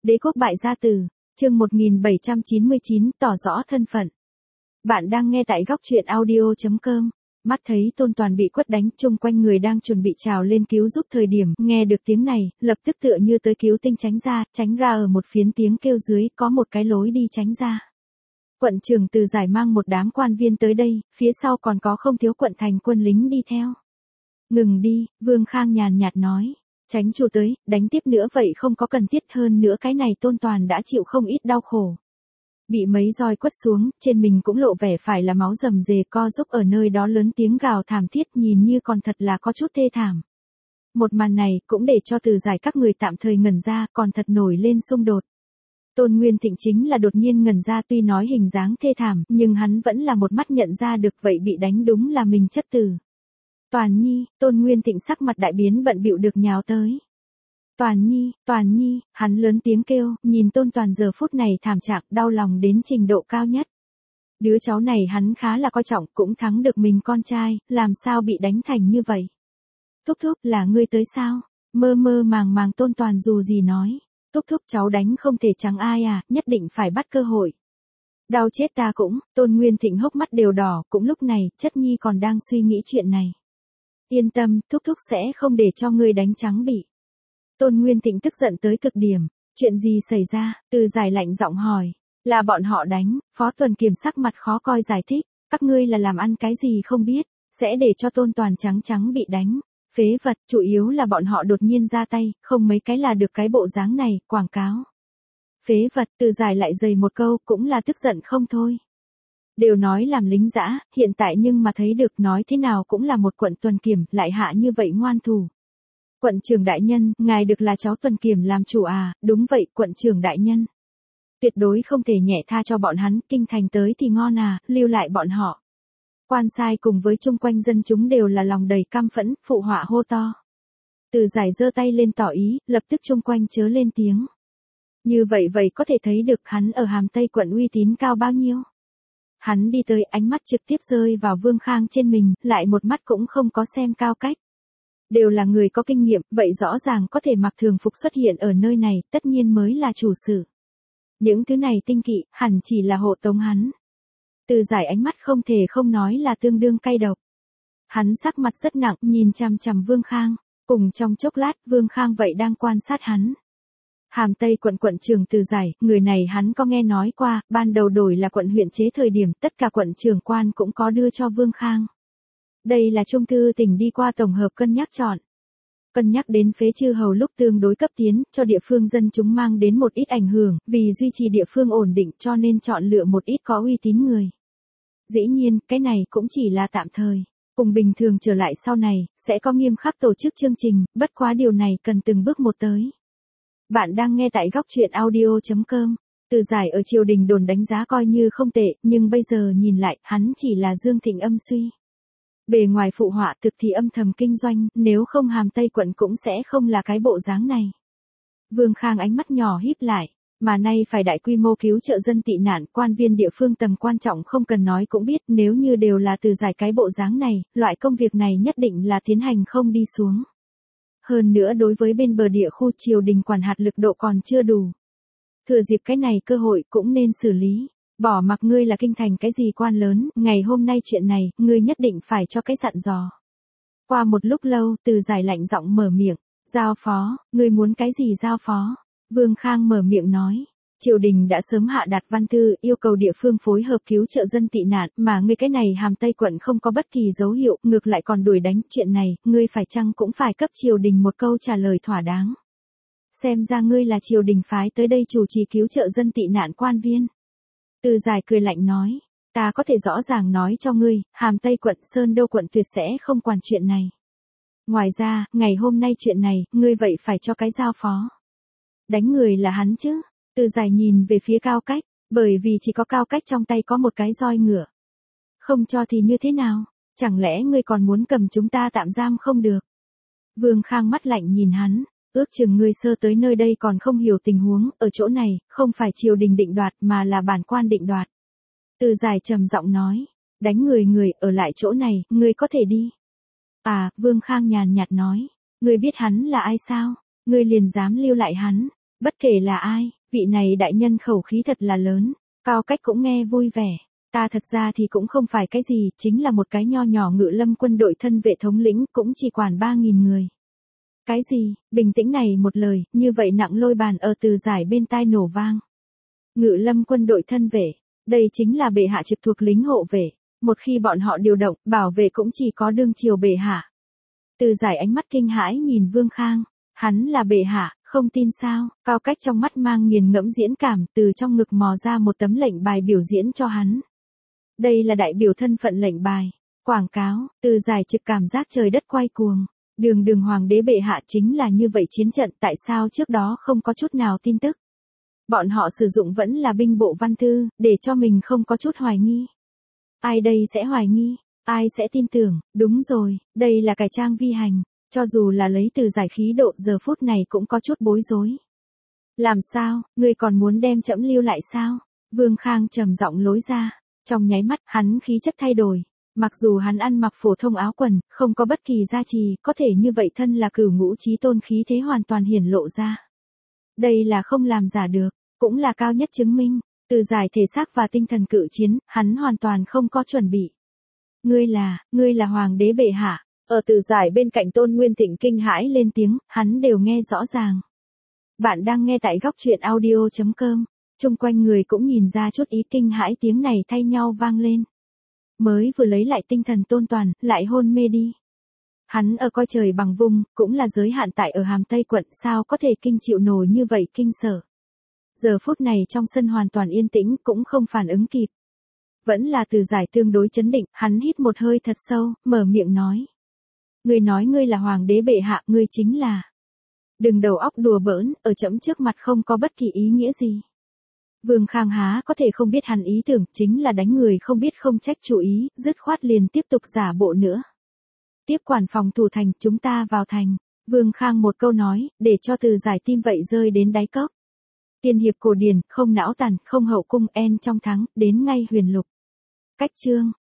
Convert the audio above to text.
Đế quốc bại gia tử, chương 1799, tỏ rõ thân phận. Bạn đang nghe tại góc truyện audio.com. Mắt thấy Tôn Toàn bị quất đánh, chung quanh người đang chuẩn bị trào lên cứu giúp thời điểm, nghe được tiếng này, lập tức tựa như tới cứu tinh tránh ra ở một phiến tiếng kêu dưới, có một cái lối đi tránh ra. Quận trưởng Từ Giải mang một đám quan viên tới đây, phía sau còn có không thiếu quận thành quân lính đi theo. Ngừng đi, Vương Khang nhàn nhạt nói. Tránh chủ tới, đánh tiếp nữa vậy không có cần thiết, hơn nữa cái này Tôn Toàn đã chịu không ít đau khổ. Bị mấy roi quất xuống, trên mình cũng lộ vẻ phải là máu rầm rề, co giúp ở nơi đó lớn tiếng gào thảm thiết, nhìn như còn thật là có chút thê thảm. Một màn này cũng để cho Từ Giải các người tạm thời ngẩn ra, còn thật nổi lên xung đột. Tôn Nguyên Thịnh chính là đột nhiên ngẩn ra, tuy nói hình dáng thê thảm, nhưng hắn vẫn là một mắt nhận ra được vậy bị đánh đúng là mình chất tử. Toàn Nhi, Tôn Nguyên Thịnh sắc mặt đại biến, bận bịu được nhào tới. Toàn Nhi, hắn lớn tiếng kêu, nhìn Tôn Toàn giờ phút này thảm trạng, đau lòng đến trình độ cao nhất. Đứa cháu này hắn khá là coi trọng, cũng thắng được mình con trai, làm sao bị đánh thành như vậy? Thúc thúc, là ngươi tới sao? Mơ màng Tôn Toàn dù gì nói. Thúc thúc, cháu đánh không thể trắng ai à, nhất định phải bắt cơ hội. Đau chết ta cũng, Tôn Nguyên Thịnh hốc mắt đều đỏ, cũng lúc này, chất nhi còn đang suy nghĩ chuyện này. Yên tâm, thúc thúc sẽ không để cho ngươi đánh trắng bị. Tôn Nguyên Thịnh tức giận tới cực điểm. Chuyện gì xảy ra? Từ Giải lạnh giọng hỏi. Là bọn họ đánh. Phó Tuần Kiềm sắc mặt khó coi giải thích. Các ngươi là làm ăn cái gì không biết, sẽ để cho Tôn Toàn trắng bị đánh. Phế vật, chủ yếu là bọn họ đột nhiên ra tay, không mấy cái là được cái bộ dáng này, quảng cáo. Phế vật, Từ Giải lại dày một câu, cũng là tức giận không thôi. Đều nói làm lính dã, hiện tại nhưng mà thấy được, nói thế nào cũng là một quận Tuần Kiềm, lại hạ như vậy ngoan thủ. Quận trưởng đại nhân, ngài được là cháu Tuần Kiềm làm chủ à? Đúng vậy, quận trưởng đại nhân. Tuyệt đối không thể nhẹ tha cho bọn hắn, kinh thành tới thì ngon à, lưu lại bọn họ. Quan sai cùng với chung quanh dân chúng đều là lòng đầy căm phẫn, phụ họa hô to. Từ Giải giơ tay lên tỏ ý, lập tức chung quanh chớ lên tiếng. Như vậy có thể thấy được hắn ở Hàm Tây quận uy tín cao bao nhiêu. Hắn đi tới, ánh mắt trực tiếp rơi vào Vương Khang trên mình, lại một mắt cũng không có xem cao cách. Đều là người có kinh nghiệm, vậy rõ ràng có thể mặc thường phục xuất hiện ở nơi này, tất nhiên mới là chủ sự. Những thứ này tinh kỵ, hẳn chỉ là hộ tống hắn. Từ Giải ánh mắt không thể không nói là tương đương cay độc. Hắn sắc mặt rất nặng, nhìn chằm Vương Khang, cùng trong chốc lát, Vương Khang vậy đang quan sát hắn. Hàm Tây quận trưởng Từ Giải, người này hắn có nghe nói qua, ban đầu đổi là quận huyện chế thời điểm, tất cả quận trưởng quan cũng có đưa cho Vương Khang. Đây là Trung thư tỉnh đi qua tổng hợp cân nhắc chọn. Cân nhắc đến phế chư hầu lúc tương đối cấp tiến, cho địa phương dân chúng mang đến một ít ảnh hưởng, vì duy trì địa phương ổn định cho nên chọn lựa một ít có uy tín người. Dĩ nhiên, cái này cũng chỉ là tạm thời. Cùng bình thường trở lại sau này, sẽ có nghiêm khắc tổ chức chương trình, bất quá điều này cần từng bước một tới. Bạn đang nghe tại góc truyện audio.com. Từ Giải ở triều đình đồn đánh giá coi như không tệ, nhưng bây giờ nhìn lại, hắn chỉ là Dương Thịnh âm suy. Bề ngoài phụ họa, thực thì âm thầm kinh doanh, nếu không Hàm Tây quận cũng sẽ không là cái bộ dáng này. Vương Khang ánh mắt nhỏ híp lại, mà nay phải đại quy mô cứu trợ dân tị nạn, quan viên địa phương tầm quan trọng không cần nói cũng biết, nếu như đều là Từ Giải cái bộ dáng này, loại công việc này nhất định là tiến hành không đi xuống. Hơn nữa đối với bên bờ địa khu triều đình quản hạt lực độ còn chưa đủ. Thừa dịp cái này cơ hội cũng nên xử lý. Bỏ mặc ngươi là kinh thành cái gì quan lớn, ngày hôm nay chuyện này, ngươi nhất định phải cho cái dặn dò. Qua một lúc lâu, Từ Giải lạnh giọng mở miệng. Giao phó, ngươi muốn cái gì giao phó? Vương Khang mở miệng nói. Triều đình đã sớm hạ đạt văn thư, yêu cầu địa phương phối hợp cứu trợ dân tị nạn, mà ngươi cái này Hàm Tây quận không có bất kỳ dấu hiệu, ngược lại còn đuổi đánh, chuyện này, ngươi phải chăng cũng phải cấp triều đình một câu trả lời thỏa đáng. Xem ra ngươi là triều đình phái tới đây chủ trì cứu trợ dân tị nạn quan viên. Từ Giải cười lạnh nói, ta có thể rõ ràng nói cho ngươi, Hàm Tây quận Sơn Đô quận tuyệt sẽ không quản chuyện này. Ngoài ra, ngày hôm nay chuyện này, ngươi vậy phải cho cái giao phó. Đánh người là hắn chứ? Từ Giải nhìn về phía Cao Cách, bởi vì chỉ có Cao Cách trong tay có một cái roi ngựa. Không cho thì như thế nào? Chẳng lẽ ngươi còn muốn cầm chúng ta tạm giam không được? Vương Khang mắt lạnh nhìn hắn. Ước chừng ngươi sơ tới nơi đây còn không hiểu tình huống, ở chỗ này, không phải triều đình định đoạt mà là bản quan định đoạt. Từ Giải trầm giọng nói, đánh người ở lại chỗ này, ngươi có thể đi. À, Vương Khang nhàn nhạt nói, ngươi biết hắn là ai sao? Ngươi liền dám lưu lại hắn. Bất kể là ai, vị này đại nhân khẩu khí thật là lớn, Cao Cách cũng nghe vui vẻ. Ta thật ra thì cũng không phải cái gì, chính là một cái nho nhỏ Ngự Lâm quân đội thân vệ thống lĩnh, cũng chỉ quản 3.000 người. Cái gì, bình tĩnh này một lời, như vậy nặng lôi bàn ở Từ Giải bên tai nổ vang. Ngự Lâm quân đội thân vệ, đây chính là bệ hạ trực thuộc lính hộ vệ, một khi bọn họ điều động, bảo vệ cũng chỉ có đương triều bệ hạ. Từ Giải ánh mắt kinh hãi nhìn Vương Khang, hắn là bệ hạ, không tin sao? Cao Cách trong mắt mang nghiền ngẫm diễn cảm, từ trong ngực mò ra một tấm lệnh bài biểu diễn cho hắn. Đây là đại biểu thân phận lệnh bài, quảng cáo. Từ Giải trực cảm giác trời đất quay cuồng. Đường hoàng đế bệ hạ chính là như vậy chiến trận, tại sao trước đó không có chút nào tin tức? Bọn họ sử dụng vẫn là binh bộ văn thư, để cho mình không có chút hoài nghi. Ai đây sẽ hoài nghi? Ai sẽ tin tưởng? Đúng rồi, đây là cải trang vi hành, cho dù là lấy Từ Giải khí độ giờ phút này cũng có chút bối rối. Làm sao, ngươi còn muốn đem trẫm lưu lại sao? Vương Khang trầm giọng lối ra, trong nháy mắt hắn khí chất thay đổi. Mặc dù hắn ăn mặc phổ thông áo quần, không có bất kỳ gia trì, có thể như vậy thân là Cửu Ngũ Chí Tôn khí thế hoàn toàn hiển lộ ra. Đây là không làm giả được, cũng là cao nhất chứng minh. Từ Giải thể xác và tinh thần cự chiến, hắn hoàn toàn không có chuẩn bị. Ngươi là hoàng đế bệ hạ. Ở Từ Giải bên cạnh Tôn Nguyên Thịnh kinh hãi lên tiếng, hắn đều nghe rõ ràng. Bạn đang nghe tại góc truyện audio.com. Chung quanh người cũng nhìn ra chút ý kinh hãi, tiếng này thay nhau vang lên. Mới vừa lấy lại tinh thần Tôn Toàn, lại hôn mê đi. Hắn ở coi trời bằng vung, cũng là giới hạn tại ở Hàm Tây quận, sao có thể kinh chịu nổi như vậy kinh sở. Giờ phút này trong sân hoàn toàn yên tĩnh, cũng không phản ứng kịp. Vẫn là Từ Giải tương đối chấn định, hắn hít một hơi thật sâu, mở miệng nói. Ngươi nói ngươi là hoàng đế bệ hạ, ngươi chính là. Đừng đầu óc đùa bỡn, ở trẫm trước mặt không có bất kỳ ý nghĩa gì. Vương Khang há có thể không biết hắn ý tưởng, chính là đánh người không biết không trách chủ ý, dứt khoát liền tiếp tục giả bộ nữa. Tiếp quản phòng thủ thành, chúng ta vào thành. Vương Khang một câu nói, để cho Từ Giải tim vậy rơi đến đáy cốc. Tiên hiệp cổ điển, không não tàn, không hậu cung, en trong thắng, đến ngay huyền lục. Cách chương.